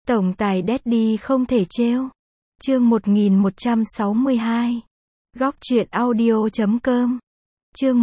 Tổng tài Daddy không thể trêu. Chương 1162. Góc truyện audio.com. Chương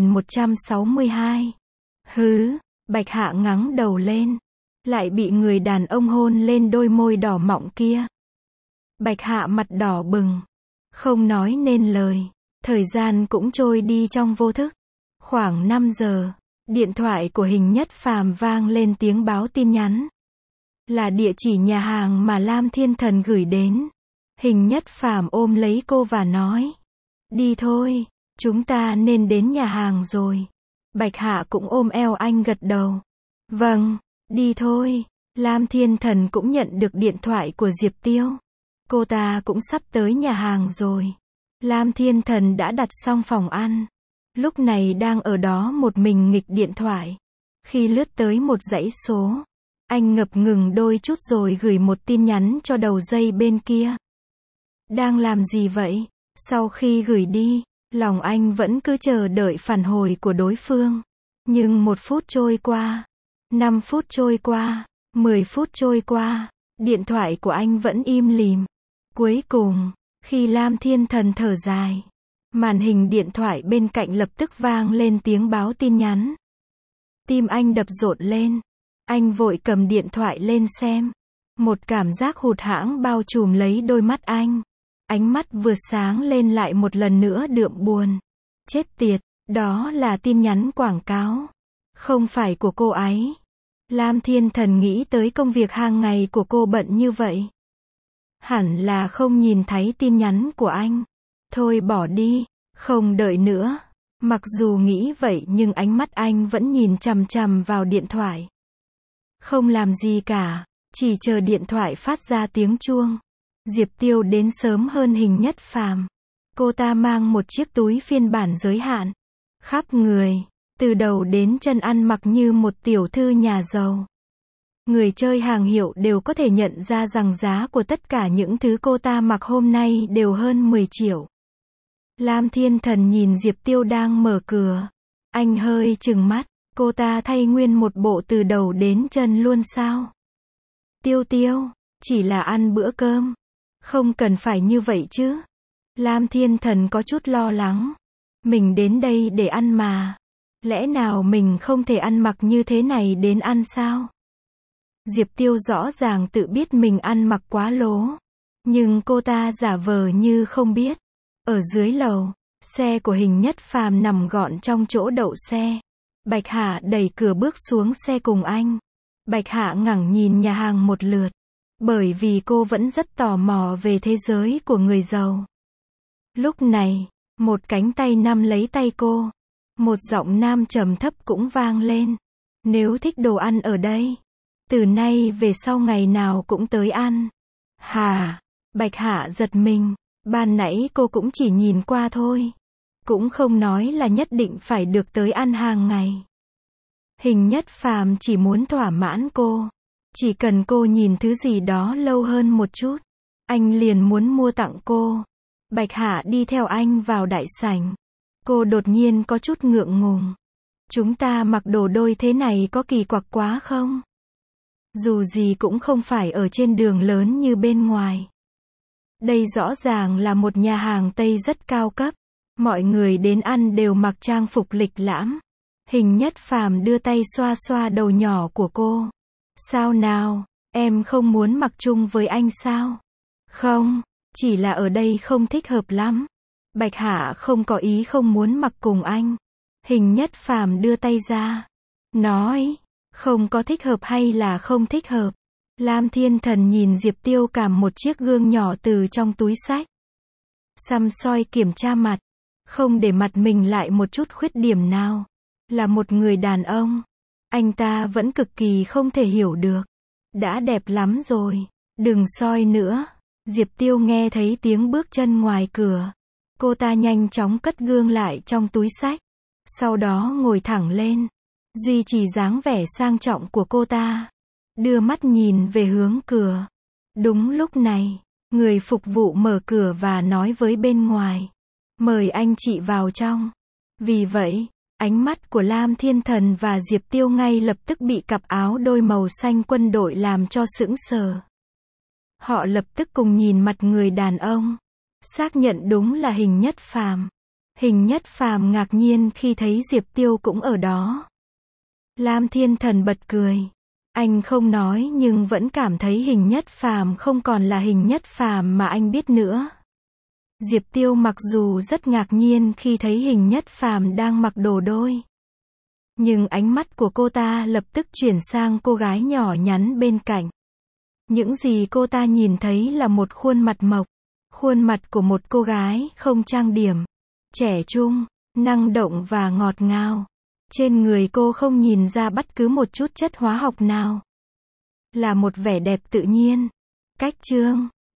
1162. Hứ, Bạch Hạ ngắng đầu lên, lại bị người đàn ông hôn lên đôi môi đỏ mọng kia. Bạch Hạ mặt đỏ bừng, không nói nên lời. Thời gian cũng trôi đi trong vô thức. Khoảng 5 giờ, điện thoại của Hình Nhất Phàm vang lên tiếng báo tin nhắn. Là địa chỉ nhà hàng mà Lam Thiên Thần gửi đến. Hình Nhất Phàm ôm lấy cô và nói: đi thôi, chúng ta nên đến nhà hàng rồi. Bạch Hạ cũng ôm eo anh gật đầu. Vâng, đi thôi. Lam Thiên Thần cũng nhận được điện thoại của Diệp Tiêu. Cô ta cũng sắp tới nhà hàng rồi. Lam Thiên Thần đã đặt xong phòng ăn. Lúc này đang ở đó một mình nghịch điện thoại. Khi lướt tới một dãy số, anh ngập ngừng đôi chút rồi gửi một tin nhắn cho đầu dây bên kia. Đang làm gì vậy? Sau khi gửi đi, lòng anh vẫn cứ chờ đợi phản hồi của đối phương. Nhưng 1 phút trôi qua, 5 phút trôi qua, 10 phút trôi qua, điện thoại của anh vẫn im lìm. Cuối cùng, khi Lam Thiên Thần thở dài, màn hình điện thoại bên cạnh lập tức vang lên tiếng báo tin nhắn. Tim anh đập rộn lên. Anh vội cầm điện thoại lên xem. Một cảm giác hụt hẫng bao trùm lấy đôi mắt anh. Ánh mắt vừa sáng lên lại một lần nữa đượm buồn. Chết tiệt, đó là tin nhắn quảng cáo. Không phải của cô ấy. Lam Thiên Thần nghĩ tới công việc hàng ngày của cô bận như vậy. Hẳn là không nhìn thấy tin nhắn của anh. Thôi bỏ đi, không đợi nữa. Mặc dù nghĩ vậy nhưng ánh mắt anh vẫn nhìn chằm chằm vào điện thoại. Không làm gì cả, chỉ chờ điện thoại phát ra tiếng chuông. Diệp Tiêu đến sớm hơn Hình Nhất Phàm. Cô ta mang một chiếc túi phiên bản giới hạn. Khắp người, từ đầu đến chân ăn mặc như một tiểu thư nhà giàu. Người chơi hàng hiệu đều có thể nhận ra rằng giá của tất cả những thứ cô ta mặc hôm nay đều hơn 10 triệu. Lam Thiên Thần nhìn Diệp Tiêu đang mở cửa. Anh hơi trừng mắt. Cô ta thay nguyên một bộ từ đầu đến chân luôn sao? Tiêu Tiêu, chỉ là ăn bữa cơm. Không cần phải như vậy chứ. Lam Thiên Thần có chút lo lắng. Mình đến đây để ăn mà. Lẽ nào mình không thể ăn mặc như thế này đến ăn sao? Diệp Tiêu rõ ràng tự biết mình ăn mặc quá lố. Nhưng cô ta giả vờ như không biết. Ở dưới lầu, xe của Hình Nhất Phàm nằm gọn trong chỗ đậu xe. Bạch Hạ đẩy cửa bước xuống xe cùng anh. Bạch Hạ ngẩng nhìn nhà hàng một lượt. Bởi vì cô vẫn rất tò mò về thế giới của người giàu. Lúc này, một cánh tay nắm lấy tay cô. Một giọng nam trầm thấp cũng vang lên. Nếu thích đồ ăn ở đây, từ nay về sau ngày nào cũng tới ăn. Hả? Bạch Hạ giật mình. Ban nãy cô cũng chỉ nhìn qua thôi. Cũng không nói là nhất định phải được tới ăn hàng ngày. Hình Nhất Phàm chỉ muốn thỏa mãn cô. Chỉ cần cô nhìn thứ gì đó lâu hơn một chút, anh liền muốn mua tặng cô. Bạch Hạ đi theo anh vào đại sảnh. Cô đột nhiên có chút ngượng ngùng. Chúng ta mặc đồ đôi thế này có kỳ quặc quá không? Dù gì cũng không phải ở trên đường lớn như bên ngoài. Đây rõ ràng là một nhà hàng Tây rất cao cấp. Mọi người đến ăn đều mặc trang phục lịch lãm. Hình Nhất Phàm đưa tay xoa xoa đầu nhỏ của cô. Sao nào, em không muốn mặc chung với anh sao? Không, chỉ là ở đây không thích hợp lắm. Bạch Hạ không có ý không muốn mặc cùng anh. Hình Nhất Phàm đưa tay ra. Nói, không có thích hợp hay là không thích hợp? Lam Thiên Thần nhìn Diệp Tiêu cảm một chiếc gương nhỏ từ trong túi xách. Săm soi kiểm tra mặt. Không để mặt mình lại một chút khuyết điểm nào. Là một người đàn ông. Anh ta vẫn cực kỳ không thể hiểu được. Đã đẹp lắm rồi. Đừng soi nữa. Diệp Tiêu nghe thấy tiếng bước chân ngoài cửa. Cô ta nhanh chóng cất gương lại trong túi xách. Sau đó ngồi thẳng lên. Duy trì dáng vẻ sang trọng của cô ta. Đưa mắt nhìn về hướng cửa. Đúng lúc này, người phục vụ mở cửa và nói với bên ngoài. Mời anh chị vào trong. Vì vậy, ánh mắt của Lam Thiên Thần và Diệp Tiêu ngay lập tức bị cặp áo đôi màu xanh quân đội làm cho sững sờ. Họ lập tức cùng nhìn mặt người đàn ông. Xác nhận đúng là Hình Nhất Phàm. Hình Nhất Phàm ngạc nhiên khi thấy Diệp Tiêu cũng ở đó. Lam Thiên Thần bật cười. Anh không nói nhưng vẫn cảm thấy Hình Nhất Phàm không còn là Hình Nhất Phàm mà anh biết nữa. Diệp Tiêu mặc dù rất ngạc nhiên khi thấy Hình Nhất Phàm đang mặc đồ đôi. Nhưng ánh mắt của cô ta lập tức chuyển sang cô gái nhỏ nhắn bên cạnh. Những gì cô ta nhìn thấy là một khuôn mặt mộc. Khuôn mặt của một cô gái không trang điểm. Trẻ trung, năng động và ngọt ngào. Trên người cô không nhìn ra bất cứ một chút chất hóa học nào. Là một vẻ đẹp tự nhiên. Cách trương.